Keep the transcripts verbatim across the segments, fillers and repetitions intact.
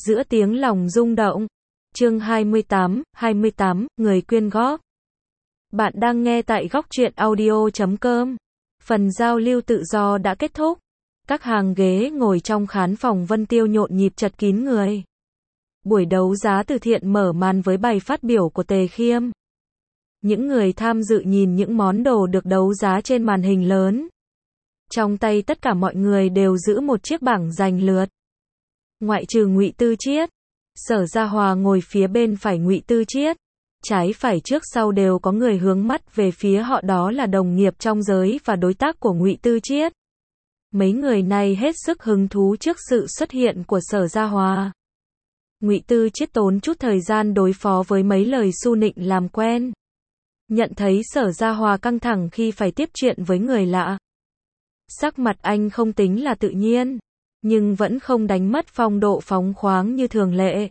giữa tiếng lòng rung động. Chương hai mươi tám, hai mươi tám, người quyên góp. Bạn đang nghe tại góc truyện audio chấm com. Phần giao lưu tự do đã kết thúc. Các hàng ghế ngồi trong khán phòng Vân Tiêu nhộn nhịp chật kín người. Buổi đấu giá từ thiện mở màn với bài phát biểu của Tề Khiêm. Những người tham dự nhìn những món đồ được đấu giá trên màn hình lớn. Trong tay tất cả mọi người đều giữ một chiếc bảng giành lượt. Ngoại trừ Ngụy Tư Chiết, Sở Gia Hòa ngồi phía bên phải Ngụy Tư Chiết, trái phải trước sau đều có người hướng mắt về phía họ, đó là đồng nghiệp trong giới và đối tác của Ngụy Tư Chiết. Mấy người này hết sức hứng thú trước sự xuất hiện của Sở Gia Hòa. Ngụy Tư Chiết tốn chút thời gian đối phó với mấy lời su nịnh làm quen. Nhận thấy Sở Gia Hòa căng thẳng khi phải tiếp chuyện với người lạ. Sắc mặt anh không tính là tự nhiên, nhưng vẫn không đánh mất phong độ phóng khoáng như thường lệ.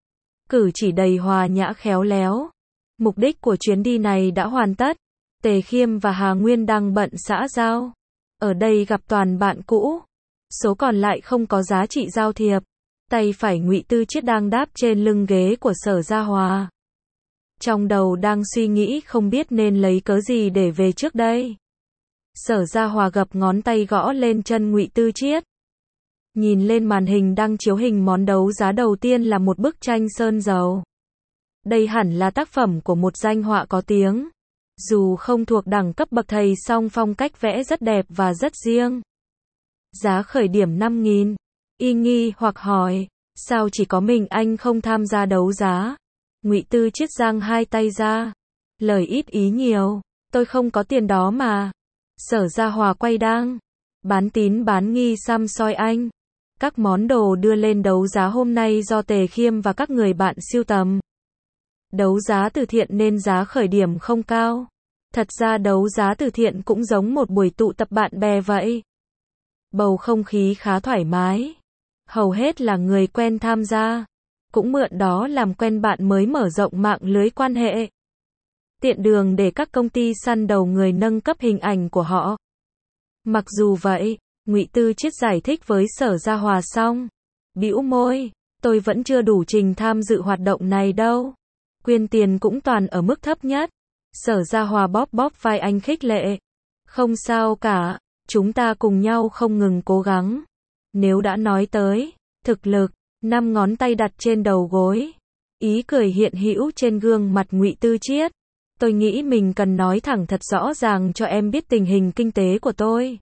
Cử chỉ đầy hòa nhã khéo léo. Mục đích của chuyến đi này đã hoàn tất. Tề Khiêm và Hà Nguyên đang bận xã giao. Ở đây gặp toàn bạn cũ. Số còn lại không có giá trị giao thiệp. Tay phải Ngụy Tư Chiết đang đáp trên lưng ghế của Sở Gia Hòa. Trong đầu đang suy nghĩ không biết nên lấy cớ gì để về trước đây. Sở Gia Hòa gập ngón tay gõ lên chân Ngụy Tư Chiết. Nhìn lên màn hình đang chiếu hình món đấu giá đầu tiên là một bức tranh sơn dầu. Đây hẳn là tác phẩm của một danh họa có tiếng. Dù không thuộc đẳng cấp bậc thầy song phong cách vẽ rất đẹp và rất riêng. Giá khởi điểm năm nghìn. Y nghi hoặc hỏi, sao chỉ có mình anh không tham gia đấu giá? Ngụy Tư Chiết giang hai tay ra. Lời ít ý nhiều, tôi không có tiền đó mà. Sở Gia Hòa quay đang. Bán tín bán nghi xăm soi anh. Các món đồ đưa lên đấu giá hôm nay do Tề Khiêm và các người bạn sưu tầm. Đấu giá từ thiện nên giá khởi điểm không cao. Thật ra đấu giá từ thiện cũng giống một buổi tụ tập bạn bè vậy. Bầu không khí khá thoải mái. Hầu hết là người quen tham gia. Cũng mượn đó làm quen bạn mới, mở rộng mạng lưới quan hệ. Tiện đường để các công ty săn đầu người nâng cấp hình ảnh của họ. Mặc dù vậy, Ngụy Tư Chiết giải thích với Sở Gia Hòa xong, bĩu môi, tôi vẫn chưa đủ trình tham dự hoạt động này đâu. Quyên tiền cũng toàn ở mức thấp nhất. Sở Gia Hòa bóp bóp vai anh khích lệ. Không sao cả, chúng ta cùng nhau không ngừng cố gắng. Nếu đã nói tới thực lực, năm ngón tay đặt trên đầu gối. Ý cười hiện hữu trên gương mặt Ngụy Tư Chiết. Tôi nghĩ mình cần nói thẳng thật rõ ràng cho em biết tình hình kinh tế của tôi.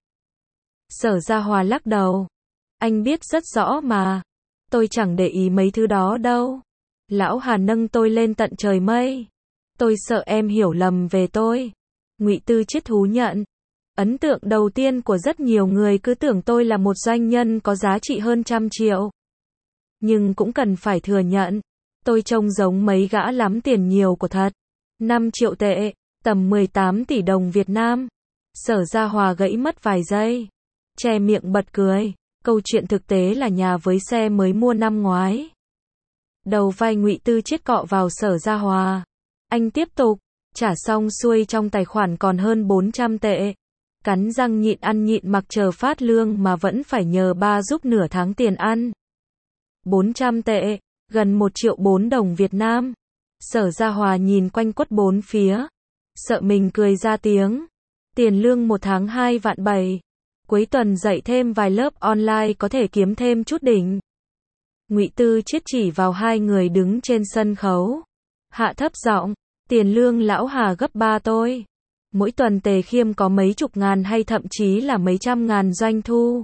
Sở Gia Hòa lắc đầu. Anh biết rất rõ mà. Tôi chẳng để ý mấy thứ đó đâu. Lão Hà nâng tôi lên tận trời mây. Tôi sợ em hiểu lầm về tôi. Ngụy Tư Chiết thú nhận. Ấn tượng đầu tiên của rất nhiều người cứ tưởng tôi là một doanh nhân có giá trị hơn trăm triệu. Nhưng cũng cần phải thừa nhận, tôi trông giống mấy gã lắm tiền nhiều của thật. năm triệu tệ, tầm mười tám tỷ đồng Việt Nam. Sở Gia Hòa gãy mất vài giây. Che miệng bật cười. Câu chuyện thực tế là nhà với xe mới mua năm ngoái. Đầu vai Ngụy Tư Chiết cọ vào Sở Gia Hòa. Anh tiếp tục. Trả xong xuôi trong tài khoản còn hơn bốn trăm tệ. Cắn răng nhịn ăn nhịn mặc chờ phát lương mà vẫn phải nhờ ba giúp nửa tháng tiền ăn. bốn trăm tệ, gần một triệu bốn đồng Việt Nam. Sở Gia Hòa nhìn quanh quất bốn phía. Sợ mình cười ra tiếng. Tiền lương một tháng hai vạn bảy. Cuối tuần dạy thêm vài lớp online có thể kiếm thêm chút đỉnh. Ngụy Tư Chiết chỉ vào hai người đứng trên sân khấu. Hạ thấp giọng, tiền lương lão Hà gấp ba tôi. Mỗi tuần Tề Khiêm có mấy chục ngàn hay thậm chí là mấy trăm ngàn doanh thu.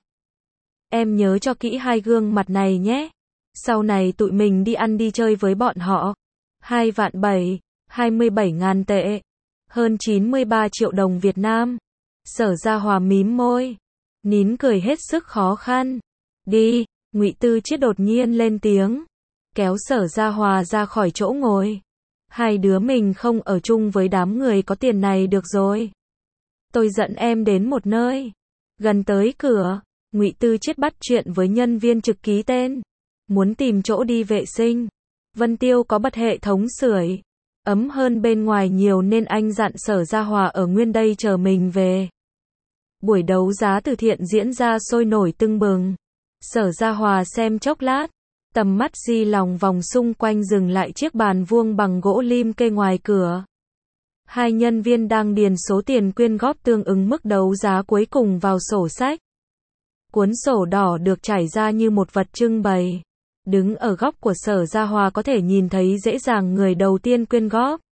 Em nhớ cho kỹ hai gương mặt này nhé. Sau này tụi mình đi ăn đi chơi với bọn họ. Hai vạn bảy, hai mươi bảy ngàn tệ. Hơn chín mươi ba triệu đồng Việt Nam. Sở Gia Hòa mím môi. Nín cười hết sức khó khăn. Đi, Ngụy Tư Chiết đột nhiên lên tiếng. Kéo Sở Gia Hòa ra khỏi chỗ ngồi. Hai đứa mình không ở chung với đám người có tiền này được rồi. Tôi dẫn em đến một nơi. Gần tới cửa, Ngụy Tư Chiết bắt chuyện với nhân viên trực ký tên. Muốn tìm chỗ đi vệ sinh. Vân Tiêu có bật hệ thống sưởi. Ấm hơn bên ngoài nhiều nên anh dặn Sở Gia Hòa ở nguyên đây chờ mình về. Buổi đấu giá từ thiện diễn ra sôi nổi tưng bừng. Sở Gia Hòa xem chốc lát. Tầm mắt di lòng vòng xung quanh dừng lại chiếc bàn vuông bằng gỗ lim kê ngoài cửa. Hai nhân viên đang điền số tiền quyên góp tương ứng mức đấu giá cuối cùng vào sổ sách. Cuốn sổ đỏ được trải ra như một vật trưng bày. Đứng ở góc của Sở Gia Hòa có thể nhìn thấy dễ dàng người đầu tiên quyên góp.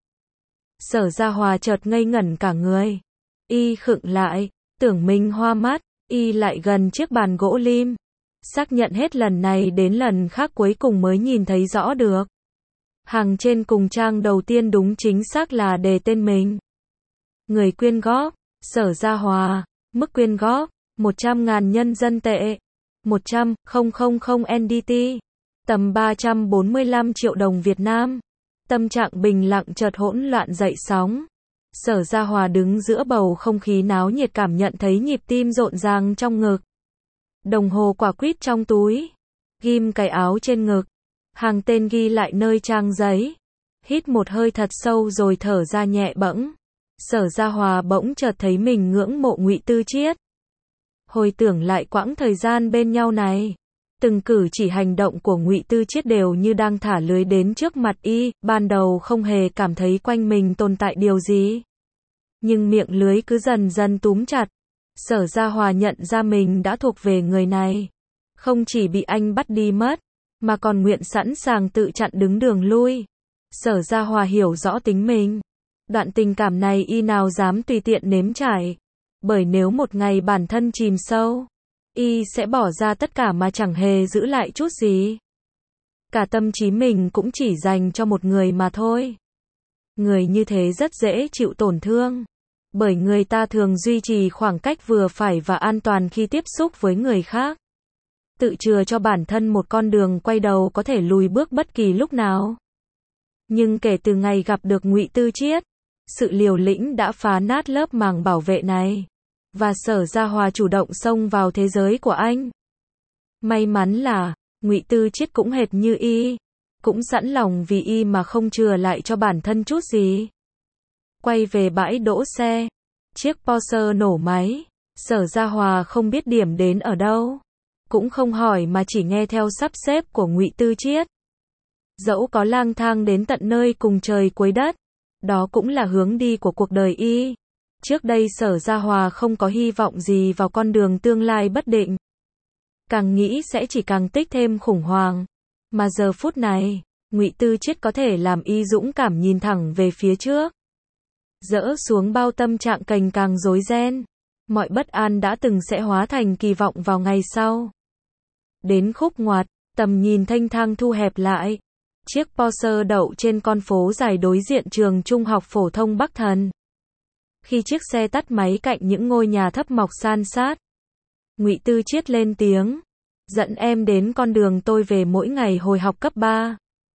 Sở Gia Hòa chợt ngây ngẩn cả người. Y khựng lại, tưởng mình hoa mắt, y lại gần chiếc bàn gỗ lim. Xác nhận hết lần này đến lần khác cuối cùng mới nhìn thấy rõ được. Hàng trên cùng trang đầu tiên đúng chính xác là đề tên mình. Người quyên góp, Sở Gia Hòa, mức quyên góp, một trăm ngàn nhân dân tệ, một trăm nghìn N D T, tầm ba trăm bốn mươi lăm triệu đồng Việt Nam. Tâm trạng bình lặng chợt hỗn loạn dậy sóng. Sở Gia Hòa đứng giữa bầu không khí náo nhiệt cảm nhận thấy nhịp tim rộn ràng trong ngực. Đồng hồ quả quýt trong túi, ghim cái áo trên ngực, hàng tên ghi lại nơi trang giấy. Hít một hơi thật sâu rồi thở ra nhẹ bẫng. Sở Gia Hòa bỗng chợt thấy mình ngưỡng mộ Ngụy Tư Chiết. Hồi tưởng lại quãng thời gian bên nhau này, từng cử chỉ hành động của Ngụy Tư Chiết đều như đang thả lưới đến trước mặt y, ban đầu không hề cảm thấy quanh mình tồn tại điều gì. Nhưng miệng lưới cứ dần dần túm chặt. Sở Gia Hòa nhận ra mình đã thuộc về người này. Không chỉ bị anh bắt đi mất, mà còn nguyện sẵn sàng tự chặn đứng đường lui. Sở Gia Hòa hiểu rõ tính mình. Đoạn tình cảm này y nào dám tùy tiện nếm trải. Bởi nếu một ngày bản thân chìm sâu, y sẽ bỏ ra tất cả mà chẳng hề giữ lại chút gì. Cả tâm trí mình cũng chỉ dành cho một người mà thôi. Người như thế rất dễ chịu tổn thương. Bởi người ta thường duy trì khoảng cách vừa phải và an toàn khi tiếp xúc với người khác. Tự chừa cho bản thân một con đường quay đầu có thể lùi bước bất kỳ lúc nào. Nhưng kể từ ngày gặp được Ngụy Tư Chiết, sự liều lĩnh đã phá nát lớp màng bảo vệ này. Và Sở Gia Hòa chủ động xông vào thế giới của anh. May mắn là, Ngụy Tư Chiết cũng hệt như y. Cũng sẵn lòng vì y mà không chừa lại cho bản thân chút gì. Quay về bãi đỗ xe. Chiếc Porsche nổ máy. Sở Gia Hòa không biết điểm đến ở đâu. Cũng không hỏi mà chỉ nghe theo sắp xếp của Ngụy Tư Chiết. Dẫu có lang thang đến tận nơi cùng trời cuối đất, đó cũng là hướng đi của cuộc đời y. Trước đây Sở Gia Hòa không có hy vọng gì vào con đường tương lai bất định. Càng nghĩ sẽ chỉ càng tích thêm khủng hoảng. Mà giờ phút này, Ngụy Tư Chiết có thể làm y dũng cảm nhìn thẳng về phía trước. Dỡ xuống bao tâm trạng cành càng rối ren. Mọi bất an đã từng sẽ hóa thành kỳ vọng vào ngày sau. Đến khúc ngoặt, tầm nhìn thênh thang thu hẹp lại. Chiếc Porsche đậu trên con phố dài đối diện trường Trung học phổ thông Bắc Thần. Khi chiếc xe tắt máy cạnh những ngôi nhà thấp mọc san sát, Ngụy Tư Chiết lên tiếng, dẫn em đến con đường tôi về mỗi ngày hồi học cấp ba.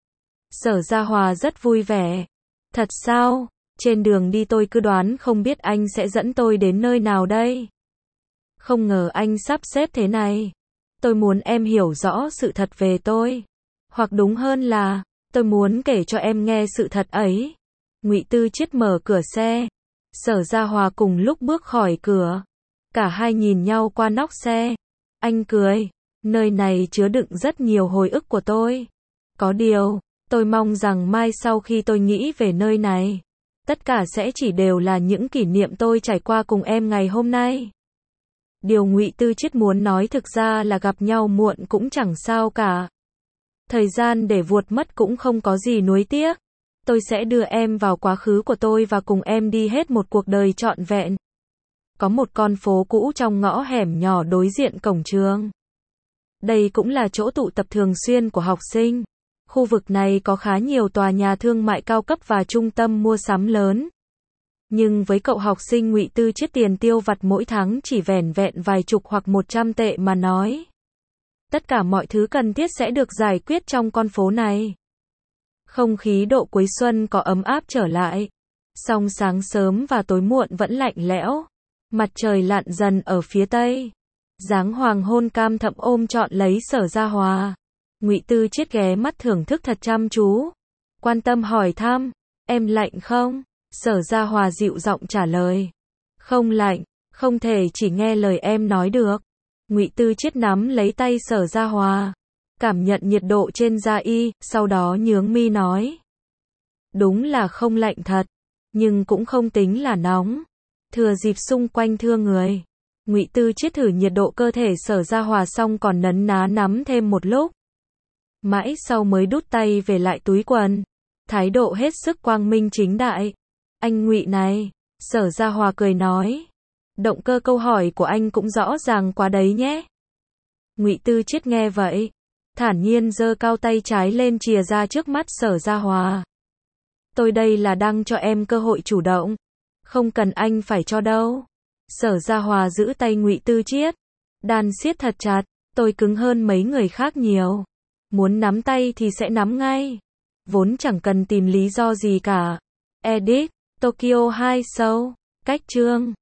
Sở Gia Hòa rất vui vẻ. Thật sao? Trên đường đi tôi cứ đoán không biết anh sẽ dẫn tôi đến nơi nào đây. Không ngờ anh sắp xếp thế này. Tôi muốn em hiểu rõ sự thật về tôi. Hoặc đúng hơn là, tôi muốn kể cho em nghe sự thật ấy. Ngụy Tư Chiết mở cửa xe. Sở Gia Hòa cùng lúc bước khỏi cửa. Cả hai nhìn nhau qua nóc xe. Anh cười. Nơi này chứa đựng rất nhiều hồi ức của tôi. Có điều, tôi mong rằng mai sau khi tôi nghĩ về nơi này, tất cả sẽ chỉ đều là những kỷ niệm tôi trải qua cùng em ngày hôm nay. Điều Ngụy Tư Chiết muốn nói thực ra là gặp nhau muộn cũng chẳng sao cả. Thời gian để vuột mất cũng không có gì nuối tiếc. Tôi sẽ đưa em vào quá khứ của tôi và cùng em đi hết một cuộc đời trọn vẹn. Có một con phố cũ trong ngõ hẻm nhỏ đối diện cổng trường. Đây cũng là chỗ tụ tập thường xuyên của học sinh. Khu vực này có khá nhiều tòa nhà thương mại cao cấp và trung tâm mua sắm lớn. Nhưng với cậu học sinh Ngụy Tư Chiết tiền tiêu vặt mỗi tháng chỉ vẻn vẹn vài chục hoặc một trăm tệ mà nói. Tất cả mọi thứ cần thiết sẽ được giải quyết trong con phố này. Không khí độ cuối xuân có ấm áp trở lại. Song sáng sớm và tối muộn vẫn lạnh lẽo. Mặt trời lặn dần ở phía tây. Dáng hoàng hôn cam thẫm ôm trọn lấy Sở Gia Hòa. Ngụy Tư Chiết ghé mắt thưởng thức thật chăm chú. Quan tâm hỏi thăm, em lạnh không? Sở Gia Hòa dịu giọng trả lời. Không lạnh, không thể chỉ nghe lời em nói được. Ngụy Tư Chiết nắm lấy tay Sở Gia Hòa. cảm nhận nhiệt độ trên da y, sau đó nhướng mi nói. Đúng là không lạnh thật, nhưng cũng không tính là nóng. Thừa dịp xung quanh thưa người, Ngụy Tư Chiết thử nhiệt độ cơ thể Sở Gia Hòa xong còn nấn ná nắm thêm một lúc. Mãi sau mới đút tay về lại túi quần, thái độ hết sức quang minh chính đại. Anh Ngụy này, Sở Gia Hòa cười nói. Động cơ câu hỏi của anh cũng rõ ràng quá đấy nhé. Ngụy Tư Chiết nghe vậy, thản nhiên giơ cao tay trái lên chìa ra trước mắt Sở Gia Hòa. Tôi đây là đang cho em cơ hội chủ động, không cần anh phải cho đâu. Sở Gia Hòa giữ tay Ngụy Tư Chiết, đan siết thật chặt, tôi cứng hơn mấy người khác nhiều. Muốn nắm tay thì sẽ nắm ngay, vốn chẳng cần tìm lý do gì cả. Edit, Tokyo hai Show, cách chương.